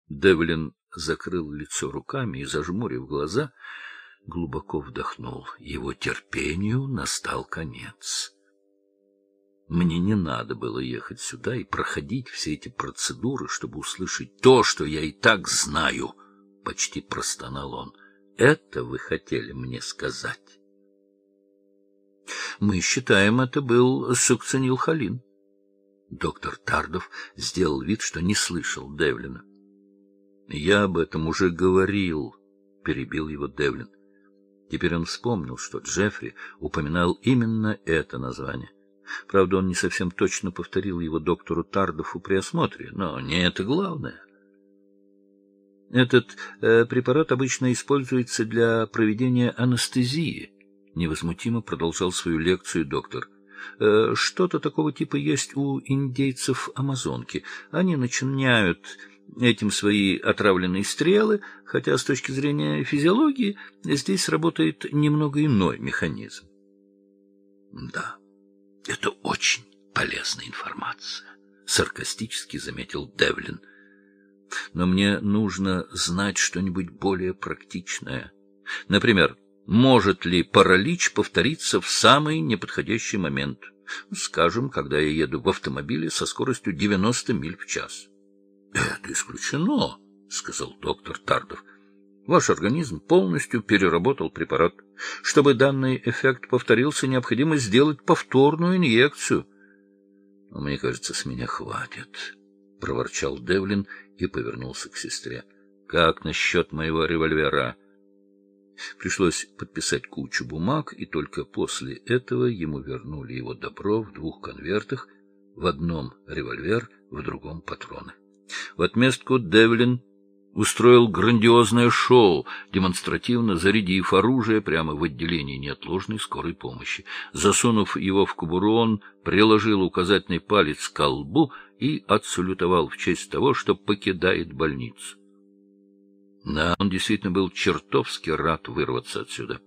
Девлин закрыл лицо руками и, зажмурив глаза, глубоко вдохнул. Его терпению настал конец. Мне не надо было ехать сюда и проходить все эти процедуры, чтобы услышать то, что я и так знаю, — почти простонал он. Это вы хотели мне сказать? Мы считаем, это был сукцинилхолин. Доктор Тардов сделал вид, что не слышал Девлина. Я об этом уже говорил, — перебил его Девлин. Теперь он вспомнил, что Джеффри упоминал именно это название. Правда, он не совсем точно повторил его доктору Тардофу при осмотре, но не это главное. Этот препарат обычно используется для проведения анестезии, — невозмутимо продолжал свою лекцию доктор. Что-то такого типа есть у индейцев Амазонки. Они начиняют этим свои отравленные стрелы, хотя с точки зрения физиологии здесь работает немного иной механизм. Да, это очень полезная информация, — саркастически заметил Девлин. Но мне нужно знать что-нибудь более практичное. Например, может ли паралич повториться в самый неподходящий момент? Скажем, когда я еду в автомобиле со скоростью 90 миль в час. — Это исключено, — сказал доктор Тардов. Ваш организм полностью переработал препарат. Чтобы данный эффект повторился, необходимо сделать повторную инъекцию. — Мне кажется, с меня хватит, — проворчал Девлин и повернулся к сестре. — Как насчет моего револьвера? Пришлось подписать кучу бумаг, и только после этого ему вернули его добро в 2 конвертах, в одном револьвер, в другом патроны. В отместку Девлин устроил грандиозное шоу, демонстративно зарядив оружие прямо в отделении неотложной скорой помощи. Засунув его в кобуру, он приложил указательный палец к колбу и отсалютовал в честь того, что покидает больницу. Да, он действительно был чертовски рад вырваться отсюда.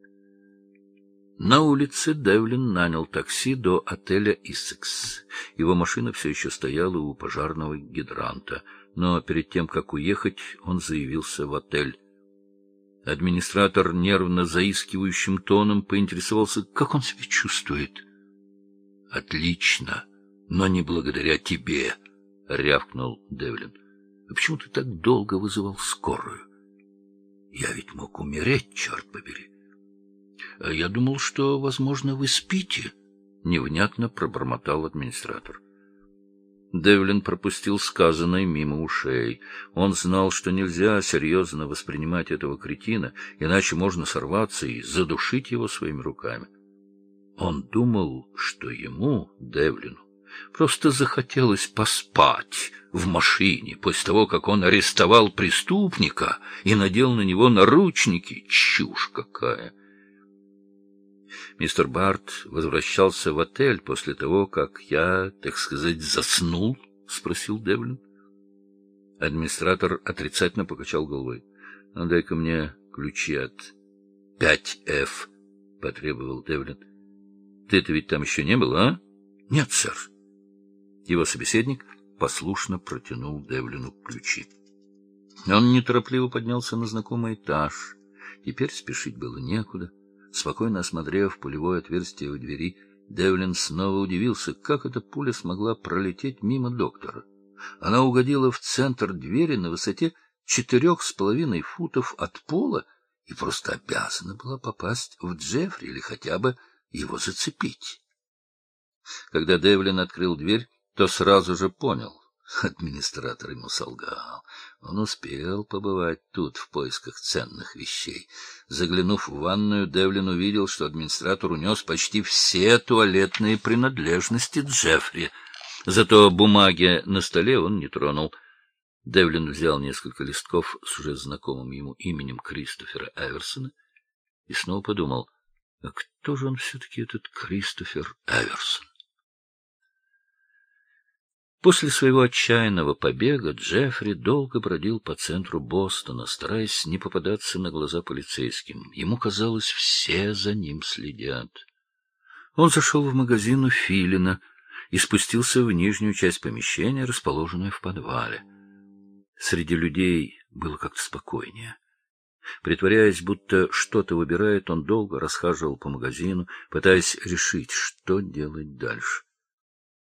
На улице Девлин нанял такси до отеля «Иссекс». Его машина все еще стояла у пожарного гидранта, но перед тем, как уехать, он заявился в отель. Администратор нервно заискивающим тоном поинтересовался, как он себя чувствует. — Отлично, но не благодаря тебе, — рявкнул Девлин. — А почему ты так долго вызывал скорую? Я ведь мог умереть, черт побери. — Я думал, что, возможно, вы спите, — невнятно пробормотал администратор. Девлин пропустил сказанное мимо ушей. Он знал, что нельзя серьезно воспринимать этого кретина, иначе можно сорваться и задушить его своими руками. Он думал, что ему, Девлину, просто захотелось поспать в машине после того, как он арестовал преступника и надел на него наручники. Чушь какая! Мистер Барт возвращался в отель после того, как я, так сказать, заснул? — спросил Девлин. Администратор отрицательно покачал головой. — Дай-ка мне ключи от 5F, — потребовал Девлин. — Ты-то ведь там еще не был, а? — Нет, сэр. Его собеседник послушно протянул Девлину ключи. Он неторопливо поднялся на знакомый этаж. Теперь спешить было некуда. Спокойно осмотрев пулевое отверстие в двери, Девлин снова удивился, как эта пуля смогла пролететь мимо доктора. Она угодила в центр двери на высоте 4,5 футов от пола и просто обязана была попасть в Джеффри или хотя бы его зацепить. Когда Девлин открыл дверь, то сразу же понял. Администратор ему солгал. Он успел побывать тут в поисках ценных вещей. Заглянув в ванную, Девлин увидел, что администратор унес почти все туалетные принадлежности Джеффри. Зато бумаги на столе он не тронул. Девлин взял несколько листков с уже знакомым ему именем Кристофера Эверсона и снова подумал, а кто же он все-таки, этот Кристофер Эверсон? После своего отчаянного побега Джеффри долго бродил по центру Бостона, стараясь не попадаться на глаза полицейским. Ему казалось, все за ним следят. Он зашел в магазин у Филина и спустился в нижнюю часть помещения, расположенную в подвале. Среди людей было как-то спокойнее. Притворяясь, будто что-то выбирает, он долго расхаживал по магазину, пытаясь решить, что делать дальше.